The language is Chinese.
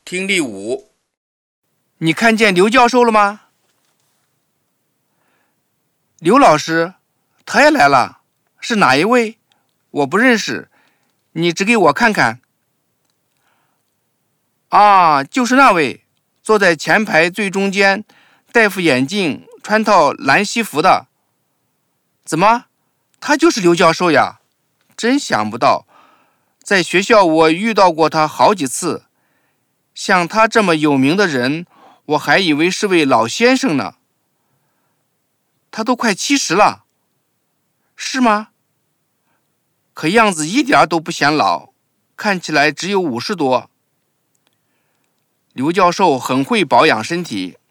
听力5。 你看见刘教授了吗？刘老师，他也来了，是哪一位？我不认识，你指给我看看。啊，就是那位，坐在前排最中间，戴副眼镜，穿套蓝西服的。怎么，他就是刘教授呀？真想不到，在学校我遇到过他好几次。像他这么有名的人，我还以为是位老先生呢。他都快70了。是吗？可样子一点都不显老，看起来只有50多。刘教授很会保养身体，